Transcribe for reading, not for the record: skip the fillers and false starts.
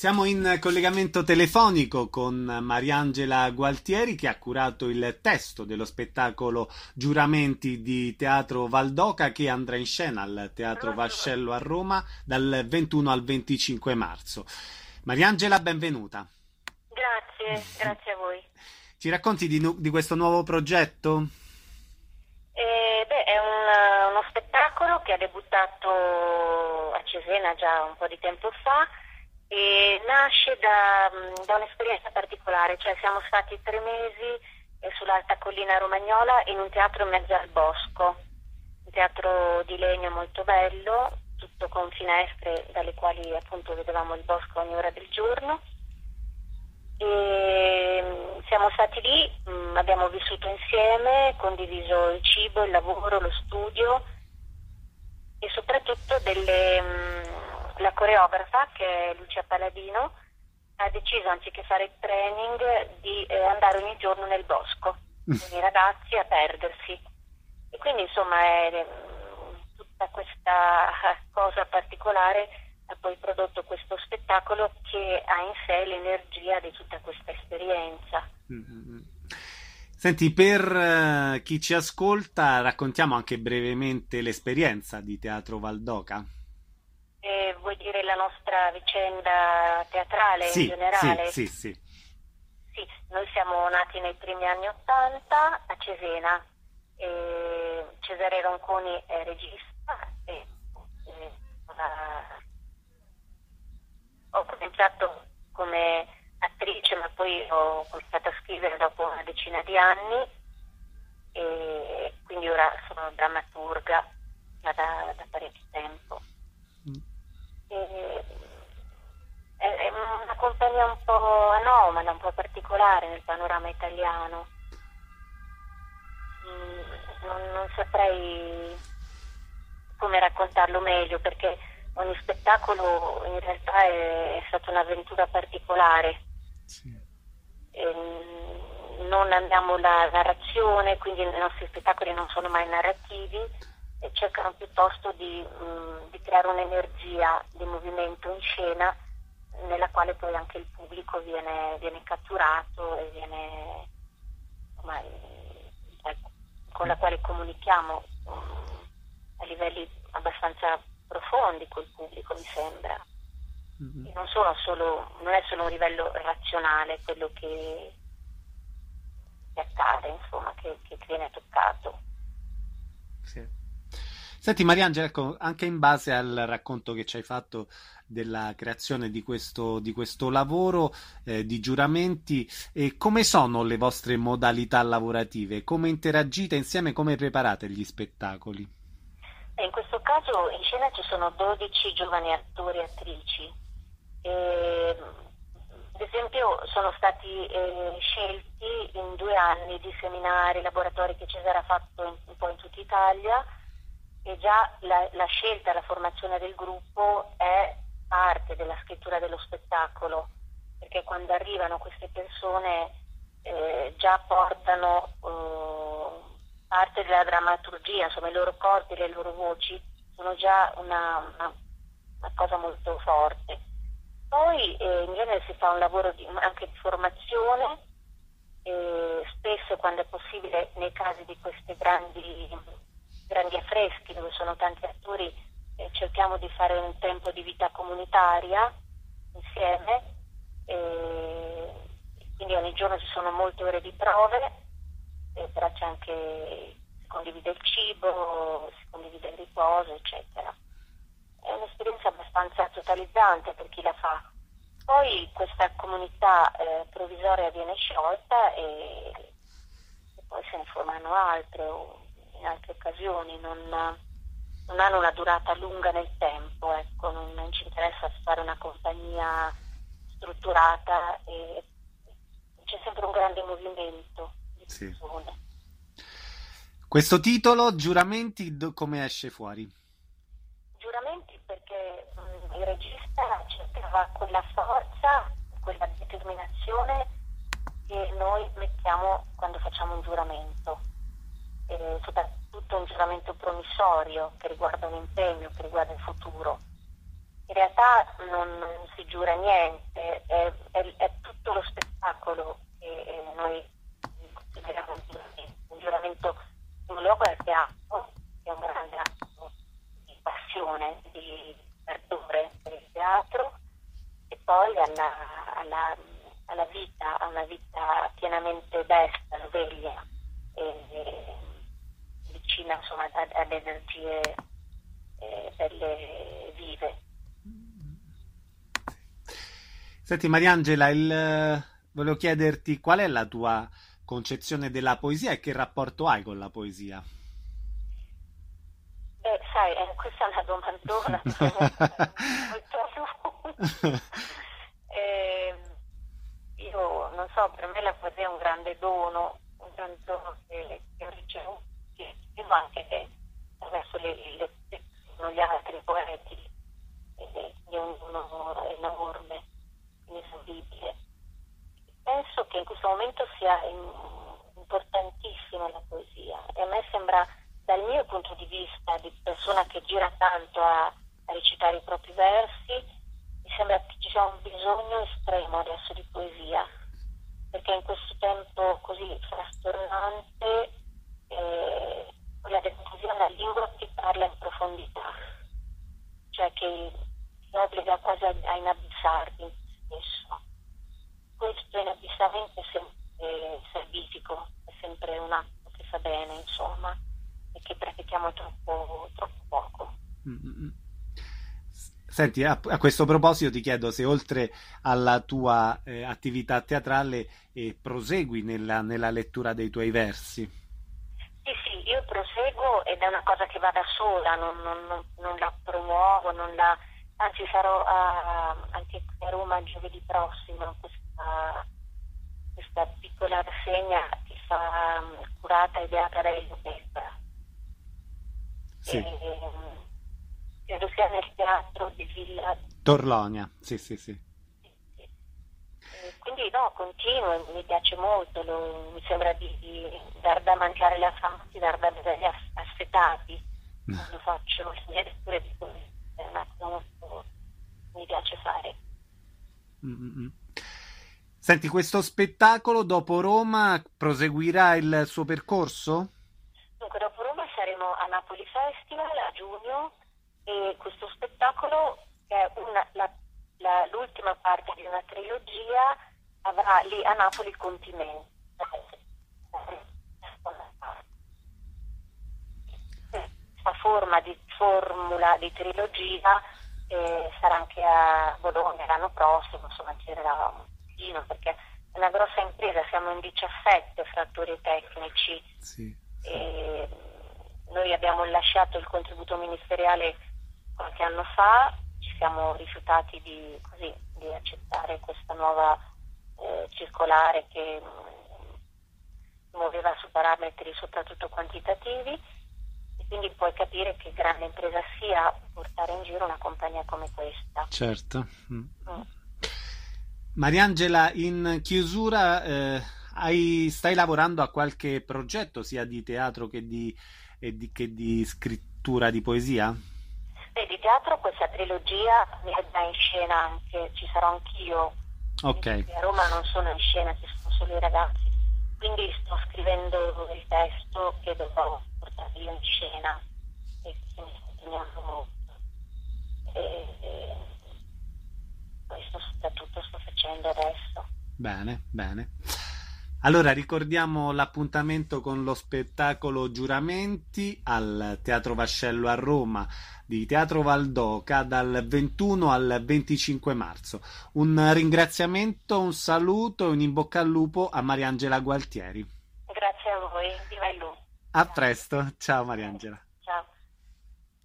Siamo in collegamento telefonico con Mariangela Gualtieri che ha curato il testo dello spettacolo Giuramenti di Teatro Valdoca che andrà in scena al Teatro Vascello a Roma dal 21 al 25 marzo. Mariangela, benvenuta. Grazie a voi. Ci racconti di questo nuovo progetto? È uno spettacolo che ha debuttato a Cesena già un po' di tempo fa e nasce da un'esperienza particolare, cioè siamo stati 3 mesi sull'Alta Collina Romagnola in un teatro in mezzo al bosco, un teatro di legno molto bello, tutto con finestre dalle quali appunto vedevamo il bosco ogni ora del giorno. E siamo stati lì, abbiamo vissuto insieme, condiviso il cibo, il lavoro, lo studio e soprattutto la coreografa, che è Lucia Paladino, ha deciso, anziché fare il training, di andare ogni giorno nel bosco con i ragazzi a perdersi. E quindi insomma tutta questa cosa particolare ha poi prodotto questo spettacolo che ha in sé l'energia di tutta questa esperienza. Senti, per chi ci ascolta, raccontiamo anche brevemente l'esperienza di Teatro Valdoca. Vuoi dire la nostra vicenda teatrale in generale? Sì. Sì, noi siamo nati nei primi anni '80 a Cesena. Cesare Ronconi è regista e ho cominciato come attrice, ma poi ho cominciato a scrivere dopo una decina di anni e quindi ora sono drammaturga da parecchio tempo. È una compagnia un po' anomala, un po' particolare nel panorama italiano. Non saprei come raccontarlo meglio, perché ogni spettacolo in realtà è stata un'avventura particolare. Sì. Non abbiamo la narrazione, quindi i nostri spettacoli non sono mai narrativi e cercano piuttosto di creare un'energia di movimento in scena nella quale poi anche il pubblico viene catturato e viene con la quale comunichiamo a livelli abbastanza profondi col pubblico, mi sembra. E non è solo un livello razionale quello che accade, insomma, che viene toccato. Sì. Senti Mariangela, ecco, anche in base al racconto che ci hai fatto della creazione di questo lavoro di giuramenti, come sono le vostre modalità lavorative? Come interagite insieme? Come preparate gli spettacoli? In questo caso in scena ci sono 12 giovani attori e attrici. Ad esempio sono stati scelti in 2 anni di seminari, laboratori che Cesare ha fatto un po' in tutta Italia, e già la scelta, la formazione del gruppo è parte della scrittura dello spettacolo, perché quando arrivano queste persone già portano parte della drammaturgia, insomma i loro corpi, le loro voci sono già una cosa molto forte. Poi in genere si fa un lavoro anche di formazione, spesso quando è possibile nei casi di questi grandi affreschi dove sono tanti attori, cerchiamo di fare un tempo di vita comunitaria insieme, quindi ogni giorno ci sono molte ore di prove, però c'è anche, si condivide il cibo, si condivide il riposo, eccetera. È un'esperienza abbastanza totalizzante per chi la fa. Poi questa comunità provvisoria viene sciolta e poi se ne formano altre o in altre occasioni, non hanno una durata lunga nel tempo, ecco, non ci interessa fare una compagnia strutturata e c'è sempre un grande movimento di persone. Questo titolo, Giuramenti, come esce fuori? Giuramenti perché il regista cercava quella forza, quella determinazione che noi mettiamo quando facciamo un giuramento. Soprattutto un giuramento promissorio che riguarda un impegno, che riguarda il futuro. In realtà non si giura niente, poi alla vita, a una vita pienamente desta, sveglia e vicina, insomma, alle energie belle vive. Senti Mariangela, volevo chiederti qual è la tua concezione della poesia e che rapporto hai con la poesia? Sai, questa è una domandona molto lunga. Io non so, per me la poesia è un grande dono che ho ricevuto, ma anche attraverso gli altri poeti, di uno è enorme, inesauribile. Penso che in questo momento sia importantissima la poesia e a me sembra, dal mio punto di vista di persona che gira tanto a recitare i propri versi, mi sembra che ci sia un bisogno estremo adesso di poesia, perché in questo tempo così frastornante quella della poesia è una lingua che parla in profondità, cioè che ti obbliga quasi a inabissarti in te stesso. Questo inabissamento è sempre salvifico, è sempre un atto che fa bene, insomma, e che pratichiamo troppo poco. Senti, a questo proposito ti chiedo se oltre alla tua attività teatrale prosegui nella lettura dei tuoi versi. Sì, io proseguo ed è una cosa che va da sola, non la promuovo, anzi sarò anche a Roma giovedì prossimo, questa piccola rassegna che fa curata e ideata da Elio Peppa. Sì. Credo sia nel teatro di Villa Torlonia, sì. Quindi no, continuo, mi piace molto, mi sembra di dar da mangiare le affamati, dar da bere agli assetati quando faccio le mie letture di poesia, è una cosa molto mi piace fare. Senti, questo spettacolo dopo Roma proseguirà il suo percorso? Dunque, dopo Roma saremo a Napoli Festival a giugno e questo spettacolo, che è l'ultima parte di una trilogia, avrà lì a Napoli il Continente. Questa formula di trilogia sarà anche a Bologna l'anno prossimo, insomma girerà un pochino perché è una grossa impresa, siamo in 17 frattori tecnici. Sì. E noi abbiamo lasciato il contributo ministeriale qualche anno fa, ci siamo rifiutati di accettare questa nuova circolare che muoveva su parametri soprattutto quantitativi e quindi puoi capire che grande impresa sia portare in giro una compagnia come questa. Certo. Mariangela, in chiusura stai lavorando a qualche progetto sia di teatro che di scrittura di poesia? Di teatro questa trilogia mi è già in scena anche, ci sarò anch'io. Ok. A Roma non sono in scena, ci sono solo i ragazzi, quindi sto scrivendo il testo che dovrò portare io in scena e mi sto impegnando molto. Questo soprattutto sto facendo adesso. Bene. Allora ricordiamo l'appuntamento con lo spettacolo Giuramenti al Teatro Vascello a Roma di Teatro Valdoca dal 21 al 25 marzo. Un ringraziamento, un saluto e un in bocca al lupo a Mariangela Gualtieri. Grazie a voi, viva il lupo. A presto, ciao Mariangela.